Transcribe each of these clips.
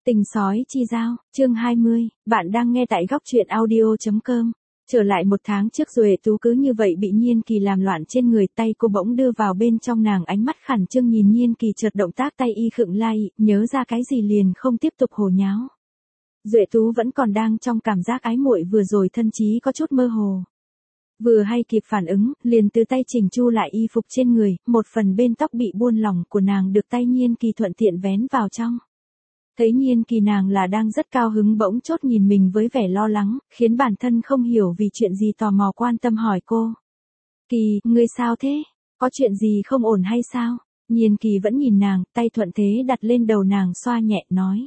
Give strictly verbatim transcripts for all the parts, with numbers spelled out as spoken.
Tình sói chi giao, chương hai mươi, bạn đang nghe tại góc truyện audio.com. Trở lại một tháng trước Duệ Tú cứ như vậy bị Nhiên Kỳ làm loạn trên người, tay cô bỗng đưa vào bên trong nàng, ánh mắt khẩn trương nhìn Nhiên Kỳ, chợt động tác tay y khựng lại, nhớ ra cái gì liền không tiếp tục hồ nháo. Duệ Tú vẫn còn đang trong cảm giác ái muội vừa rồi, thân trí có chút mơ hồ. Vừa hay kịp phản ứng, liền từ tay chỉnh chu lại y phục trên người, một phần bên tóc bị buông lỏng của nàng được tay Nhiên Kỳ thuận tiện vén vào trong. Thấy Nhiên Kỳ nàng là đang rất cao hứng, bỗng chốt nhìn mình với vẻ lo lắng, khiến bản thân không hiểu vì chuyện gì tò mò quan tâm hỏi cô. Kỳ, ngươi sao thế? Có chuyện gì không ổn hay sao? Nhiên Kỳ vẫn nhìn nàng, tay thuận thế đặt lên đầu nàng xoa nhẹ nói.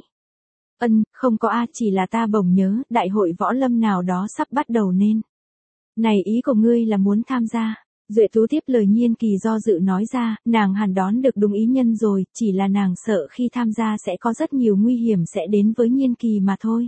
Ân, không có a, chỉ là ta bỗng nhớ, đại hội võ lâm nào đó sắp bắt đầu nên. Này, ý của ngươi là muốn tham gia? Duệ Tú tiếp lời Nhiên Kỳ do dự nói ra, nàng hẳn đón được đúng ý nhân rồi, chỉ là nàng sợ khi tham gia sẽ có rất nhiều nguy hiểm sẽ đến với Nhiên Kỳ mà thôi.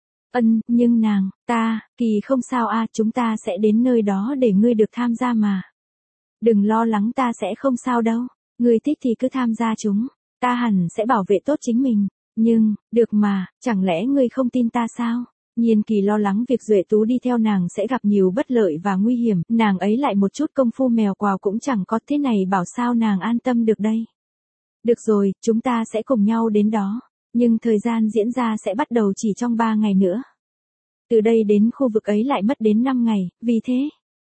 Ân, nhưng nàng, ta, Kỳ không sao a, chúng ta sẽ đến nơi đó để ngươi được tham gia mà. Đừng lo lắng, ta sẽ không sao đâu, ngươi thích thì cứ tham gia chúng, ta hẳn sẽ bảo vệ tốt chính mình, nhưng, được mà, chẳng lẽ ngươi không tin ta sao? Nhiên Kỳ lo lắng việc Duệ Tú đi theo nàng sẽ gặp nhiều bất lợi và nguy hiểm, nàng ấy lại một chút công phu mèo quào cũng chẳng có, thế này bảo sao nàng an tâm được đây. Được rồi, chúng ta sẽ cùng nhau đến đó, nhưng thời gian diễn ra sẽ bắt đầu chỉ trong ba ngày nữa. Từ đây đến khu vực ấy lại mất đến năm ngày, vì thế,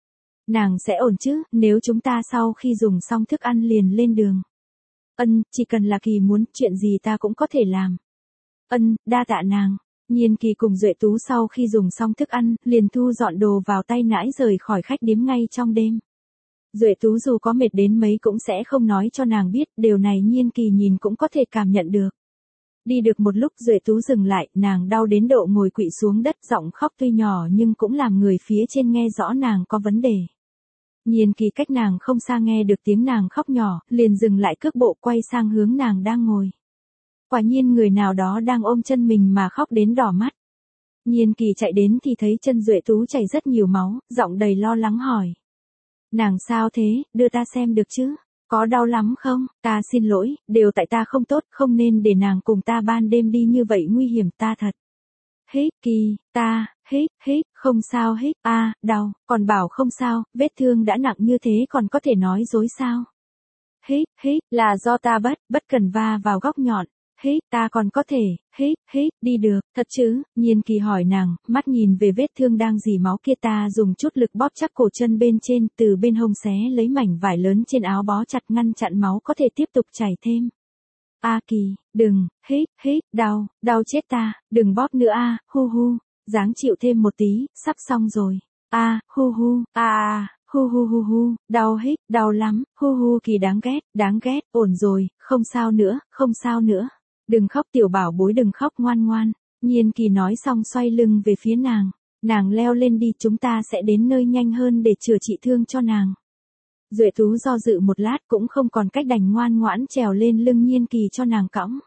nàng sẽ ổn chứ, nếu chúng ta sau khi dùng xong thức ăn liền lên đường. Ân, chỉ cần là Kỳ muốn, chuyện gì ta cũng có thể làm. Ân, đa tạ nàng. Nhiên Kỳ cùng Duệ Tú sau khi dùng xong thức ăn, liền thu dọn đồ vào tay nãi rời khỏi khách điếm ngay trong đêm. Duệ Tú dù có mệt đến mấy cũng sẽ không nói cho nàng biết, điều này Nhiên Kỳ nhìn cũng có thể cảm nhận được. Đi được một lúc Duệ Tú dừng lại, nàng đau đến độ ngồi quỵ xuống đất, giọng khóc tuy nhỏ nhưng cũng làm người phía trên nghe rõ nàng có vấn đề. Nhiên Kỳ cách nàng không xa nghe được tiếng nàng khóc nhỏ, liền dừng lại cước bộ quay sang hướng nàng đang ngồi. Quả nhiên người nào đó đang ôm chân mình mà khóc đến đỏ mắt. Nhiên Kỳ chạy đến thì thấy chân Duệ Tú chảy rất nhiều máu, giọng đầy lo lắng hỏi. Nàng sao thế, đưa ta xem được chứ? Có đau lắm không? Ta xin lỗi, đều tại ta không tốt, không nên để nàng cùng ta ban đêm đi như vậy, nguy hiểm ta thật. Hết Kỳ, ta, hết, hết, không sao hết, a, à, đau, còn bảo không sao, vết thương đã nặng như thế còn có thể nói dối sao? Hết, hết, là do ta bất, bất cần va vào góc nhọn. Hết, ta còn có thể, hết, hết, đi được, thật chứ? Nhiên Kỳ hỏi nàng, mắt nhìn về vết thương đang rỉ máu kia, ta dùng chút lực bóp chắc cổ chân bên trên, từ bên hông xé lấy mảnh vải lớn trên áo bó chặt ngăn chặn máu có thể tiếp tục chảy thêm. A Kỳ, đừng, hết, hết, đau, đau chết ta, đừng bóp nữa a, hu hu, dáng chịu thêm một tí, sắp xong rồi. A, hu hu, a a. Hu hu hu hu, đau hết, đau lắm, hu hu Kỳ đáng ghét, đáng ghét, ổn rồi, không sao nữa, không sao nữa. Đừng khóc tiểu bảo bối, đừng khóc ngoan ngoan. Nhiên Kỳ nói xong xoay lưng về phía nàng. Nàng leo lên đi, chúng ta sẽ đến nơi nhanh hơn để chữa trị thương cho nàng. Duệ Tú do dự một lát cũng không còn cách đành ngoan ngoãn trèo lên lưng Nhiên Kỳ cho nàng cõng.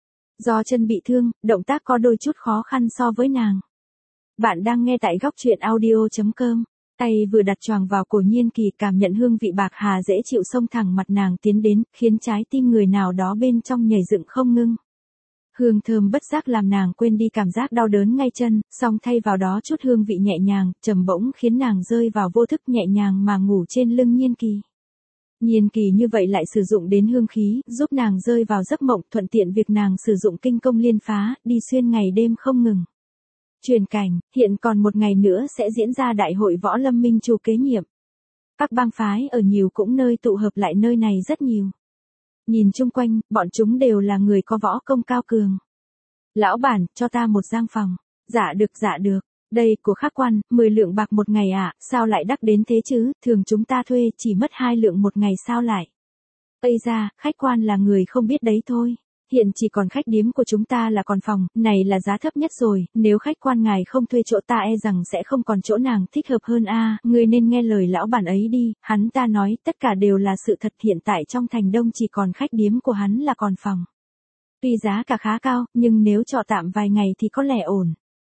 Do chân bị thương, động tác có đôi chút khó khăn so với nàng. Bạn đang nghe tại góc truyện audio.com. Tay vừa đặt choàng vào cổ Nhiên Kỳ, cảm nhận hương vị bạc hà dễ chịu xông thẳng mặt nàng tiến đến, khiến trái tim người nào đó bên trong nhảy dựng không ngưng. Hương thơm bất giác làm nàng quên đi cảm giác đau đớn ngay chân, song thay vào đó chút hương vị nhẹ nhàng, trầm bổng khiến nàng rơi vào vô thức nhẹ nhàng mà ngủ trên lưng Nhiên Kỳ. Nhiên Kỳ như vậy lại sử dụng đến hương khí, giúp nàng rơi vào giấc mộng, thuận tiện việc nàng sử dụng kinh công liên phá, đi xuyên ngày đêm không ngừng. Truyền cảnh, hiện còn một ngày nữa sẽ diễn ra đại hội võ lâm minh chủ kế nhiệm. Các bang phái ở nhiều cũng nơi tụ hợp lại nơi này rất nhiều. Nhìn chung quanh, bọn chúng đều là người có võ công cao cường. Lão bản, cho ta một giang phòng. Dạ được, dạ được. Đây, của Khắc Quan, mười lượng bạc một ngày à, sao lại đắt đến thế chứ, thường chúng ta thuê chỉ mất hai lượng một ngày sao lại. Ây da, khách quan là người không biết đấy thôi. Hiện chỉ còn khách điếm của chúng ta là còn phòng, này là giá thấp nhất rồi, nếu khách quan ngài không thuê chỗ ta e rằng sẽ không còn chỗ nàng thích hợp hơn a, à, người nên nghe lời lão bản ấy đi, hắn ta nói tất cả đều là sự thật, hiện tại trong thành đông chỉ còn khách điếm của hắn là còn phòng. Tuy giá cả khá cao, nhưng nếu trọ tạm vài ngày thì có lẽ ổn.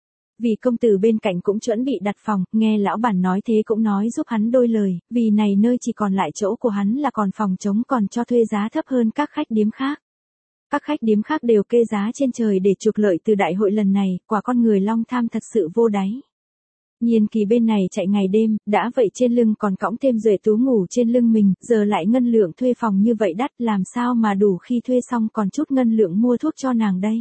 Vì công tử bên cạnh cũng chuẩn bị đặt phòng, nghe lão bản nói thế cũng nói giúp hắn đôi lời, vì này nơi chỉ còn lại chỗ của hắn là còn phòng trống, còn cho thuê giá thấp hơn các khách điếm khác. Các khách điếm khác đều kê giá trên trời để trục lợi từ đại hội lần này, quả con người long tham thật sự vô đáy. Nhiên Kỳ bên này chạy ngày đêm, đã vậy trên lưng còn cõng thêm Duệ Tú ngủ trên lưng mình, giờ lại ngân lượng thuê phòng như vậy đắt, làm sao mà đủ khi thuê xong còn chút ngân lượng mua thuốc cho nàng đây.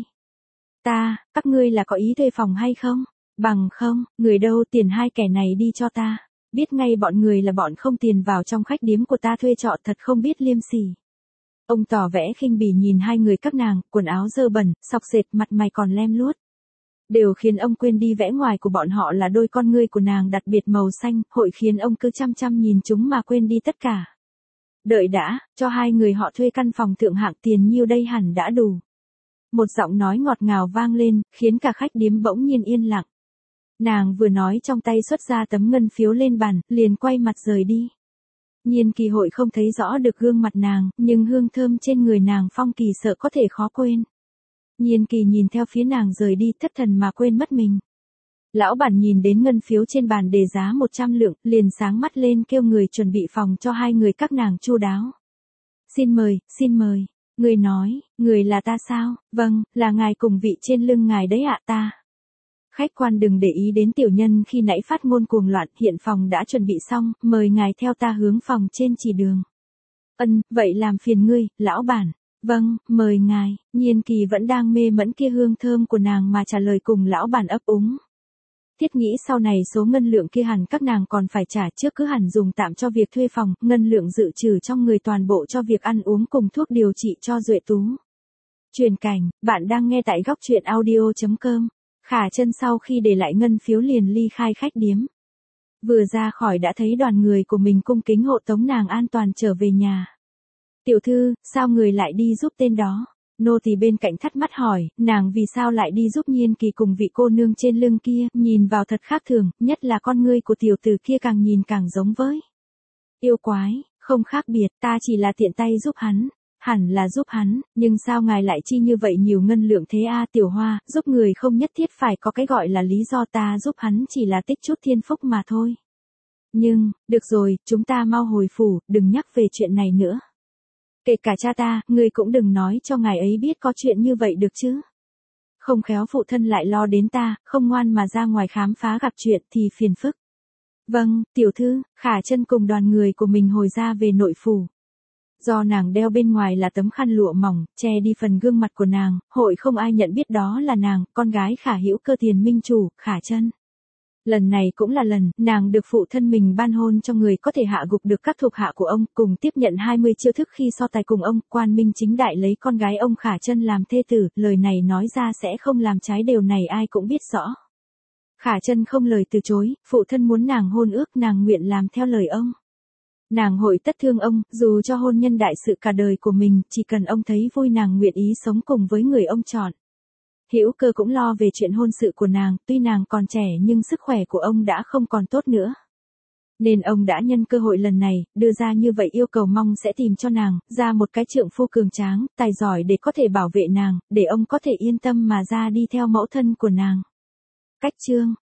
Ta, các ngươi là có ý thuê phòng hay không? Bằng không, người đâu tiền hai kẻ này đi cho ta. Biết ngay bọn người là bọn không tiền vào trong khách điếm của ta thuê trọ, thật không biết liêm sỉ. Ông tỏ vẻ khinh bỉ nhìn hai người các nàng, quần áo dơ bẩn, xộc xệch, mặt mày còn lem luốt. Đều khiến ông quên đi vẻ ngoài của bọn họ là đôi con ngươi của nàng đặc biệt màu xanh, hội khiến ông cứ chăm chăm nhìn chúng mà quên đi tất cả. Đợi đã, cho hai người họ thuê căn phòng thượng hạng tiền nhiêu đây hẳn đã đủ. Một giọng nói ngọt ngào vang lên, khiến cả khách điếm bỗng nhiên yên lặng. Nàng vừa nói trong tay xuất ra tấm ngân phiếu lên bàn, liền quay mặt rời đi. Nhiên Kỳ hội không thấy rõ được gương mặt nàng, nhưng hương thơm trên người nàng Phong Kỳ sợ có thể khó quên. Nhiên Kỳ nhìn theo phía nàng rời đi thất thần mà quên mất mình. Lão bản nhìn đến ngân phiếu trên bàn đề giá một trăm lượng, liền sáng mắt lên kêu người chuẩn bị phòng cho hai người các nàng chu đáo. Xin mời, xin mời. Người nói, người là ta sao? Vâng, là ngài cùng vị trên lưng ngài đấy ạ ta. Khách quan đừng để ý đến tiểu nhân khi nãy phát ngôn cuồng loạn, hiện phòng đã chuẩn bị xong, mời ngài theo ta hướng phòng trên chỉ đường. Ân, vậy làm phiền ngươi, lão bản. Vâng, mời ngài. Nhiên Kỳ vẫn đang mê mẫn kia hương thơm của nàng mà trả lời cùng lão bản ấp úng. Thiết nghĩ sau này số ngân lượng kia hẳn các nàng còn phải trả, trước cứ hẳn dùng tạm cho việc thuê phòng, ngân lượng dự trừ trong người toàn bộ cho việc ăn uống cùng thuốc điều trị cho Duệ Tú. Truyền cảnh, bạn đang nghe tại góc truyện audio chấm com. Khả Chân sau khi để lại ngân phiếu liền ly khai khách điếm. Vừa ra khỏi đã thấy đoàn người của mình cung kính hộ tống nàng an toàn trở về nhà. Tiểu thư, sao người lại đi giúp tên đó? Nô tỳ bên cạnh thắc mắc hỏi, nàng vì sao lại đi giúp Nhiên Kỳ cùng vị cô nương trên lưng kia, nhìn vào thật khác thường, nhất là con ngươi của tiểu tử kia càng nhìn càng giống với yêu quái, không khác biệt, ta chỉ là tiện tay giúp hắn. Hẳn là giúp hắn, nhưng sao ngài lại chi như vậy nhiều ngân lượng thế a? Tiểu Hoa, giúp người không nhất thiết phải có cái gọi là lý do, ta giúp hắn chỉ là tích chút thiên phúc mà thôi. Nhưng, được rồi, chúng ta mau hồi phủ, đừng nhắc về chuyện này nữa. Kể cả cha ta, ngươi cũng đừng nói cho ngài ấy biết có chuyện như vậy được chứ. Không khéo phụ thân lại lo đến ta, không ngoan mà ra ngoài khám phá gặp chuyện thì phiền phức. Vâng, tiểu thư. Khả Chân cùng đoàn người của mình hồi ra về nội phủ. Do nàng đeo bên ngoài là tấm khăn lụa mỏng, che đi phần gương mặt của nàng, hội không ai nhận biết đó là nàng, con gái Khả Hữu Cơ Tiền minh chủ, Khả Chân. Lần này cũng là lần, nàng được phụ thân mình ban hôn cho người có thể hạ gục được các thuộc hạ của ông, cùng tiếp nhận hai mươi chiêu thức khi so tài cùng ông, quan minh chính đại lấy con gái ông Khả Chân làm thê tử, lời này nói ra sẽ không làm trái, điều này ai cũng biết rõ. Khả Chân không lời từ chối, phụ thân muốn nàng hôn ước, nàng nguyện làm theo lời ông. Nàng hội tất thương ông, dù cho hôn nhân đại sự cả đời của mình, chỉ cần ông thấy vui nàng nguyện ý sống cùng với người ông chọn. Hữu Cơ cũng lo về chuyện hôn sự của nàng, tuy nàng còn trẻ nhưng sức khỏe của ông đã không còn tốt nữa. Nên ông đã nhân cơ hội lần này, đưa ra như vậy yêu cầu mong sẽ tìm cho nàng, ra một cái trượng phu cường tráng, tài giỏi để có thể bảo vệ nàng, để ông có thể yên tâm mà ra đi theo mẫu thân của nàng. Cách chương